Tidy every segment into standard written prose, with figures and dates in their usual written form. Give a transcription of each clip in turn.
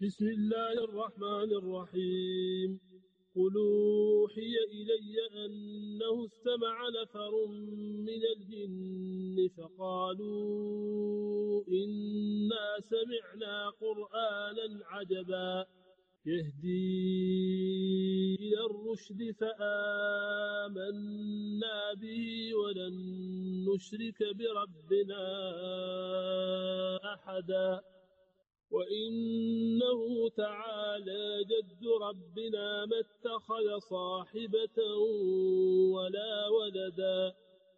بسم الله الرحمن الرحيم. قل أوحي إلي أنه استمع نفر من الجن فقالوا إنا سمعنا قرآنا عجبا يهدي إلى الرشد فآمنا به ولن نشرك بربنا أحدا وإنه تعالى جد ربنا ما اتخذ صاحبة ولا ولدا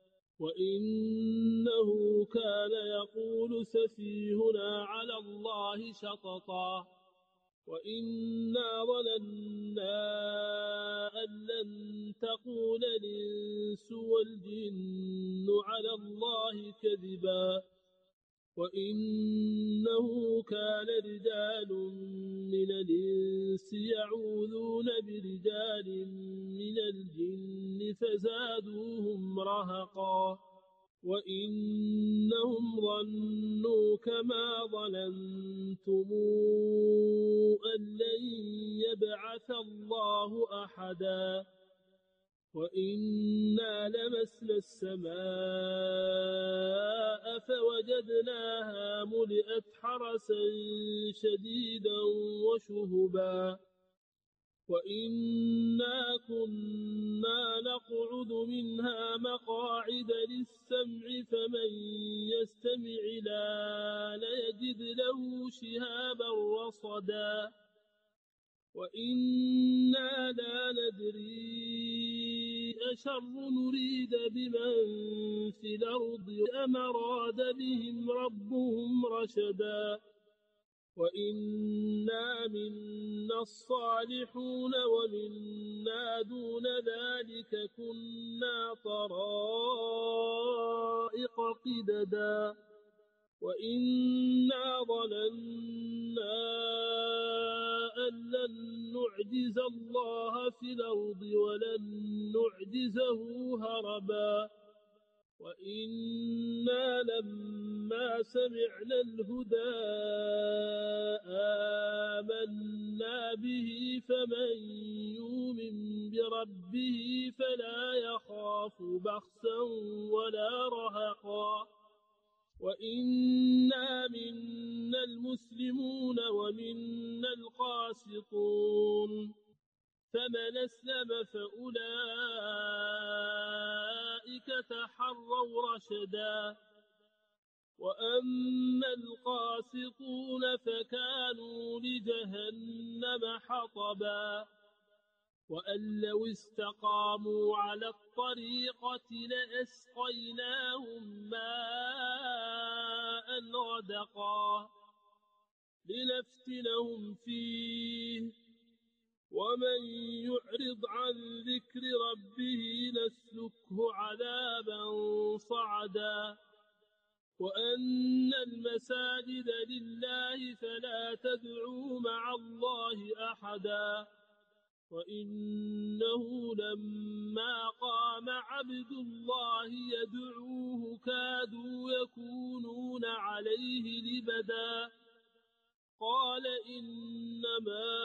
وإنه كان يقول سفيهنا على الله شططا وإنا ظننا أن لن تقول الإنس والجن على الله كذبا وإنه كان رجال من الإنس يعوذون برجال من الجن فزادوهم رهقا وإنهم ظنوا كما ظننتم أن لن يبعث الله أحدا وإنا لمسنا السماء فوجدناها ملئت حرسا شديدا وشهبا وإنا كنا نقعد منها مقاعد للسمع فمن يستمع ليجد له شهابا رصدا وإنا لا ندري أشر نريد بمن في الأرض أم أراد بهم ربهم رشدا وإنا منا الصالحون ومنا دون ذلك كنا طرائق قددا وإنا ظننا أن لن نعجز الله في الأرض ولن نعجزه هربا وإنا لما سمعنا الهدى آمنا به فمن يؤمن بربه فلا يخاف بخسا ولا رهقا وإنا منا المسلمون ومنا القاسطون فمن أسلم فأولئك تحروا رشدا وأما القاسطون فكانوا لجهنم حطبا وأن لو استقاموا على الطريقة لأسقيناهم ماء غدقا لنفتنهم فيه ومن يعرض عن ذكر ربه نسلكه عذابا صعدا وأن المساجد لله فلا تدعوا مع الله أحدا وإنه لما قام عبد الله يدعوه كادوا يكونون عليه لبدا قال إنما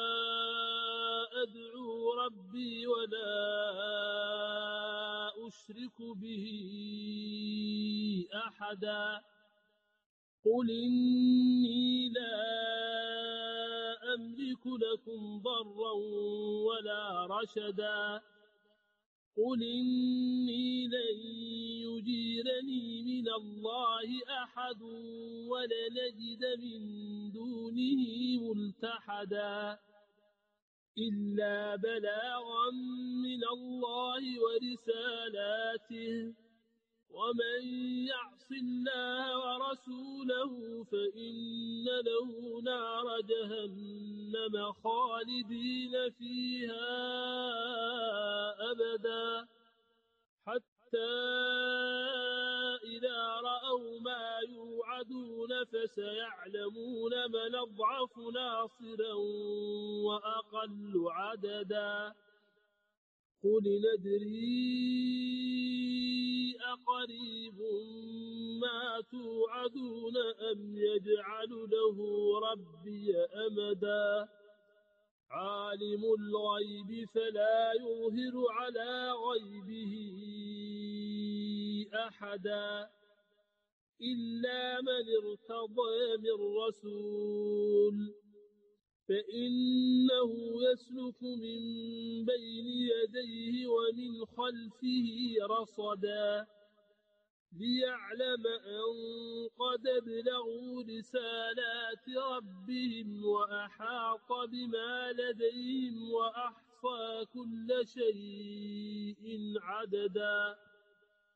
أدعو ربي ولا أشرك به أحدا قل إني لا أملك لكم ضرا ولا رشدا قل إني لن يجيرني من الله أحد ولنجد من دونه ملتحدا إلا بلاغا من الله ورسالاته ومن يعص الله ورسوله فإن له نار جهنم خالدين فيها أبدا حتى إذا رأوا ما يوعدون فسيعلمون من أضعف ناصرا وأقل عددا قل ندري أقريب ما توعدون أم يجعل له ربي أمدا عالم الغيب فلا يظهر على غيبه أحدا إلا من ارتضى من رسول فإنه يسلك من بين يديه ومن خلفه رصدا ليعلم أن قد ابلغوا رسالات ربهم وأحاط بما لديهم وأحصى كل شيء عددا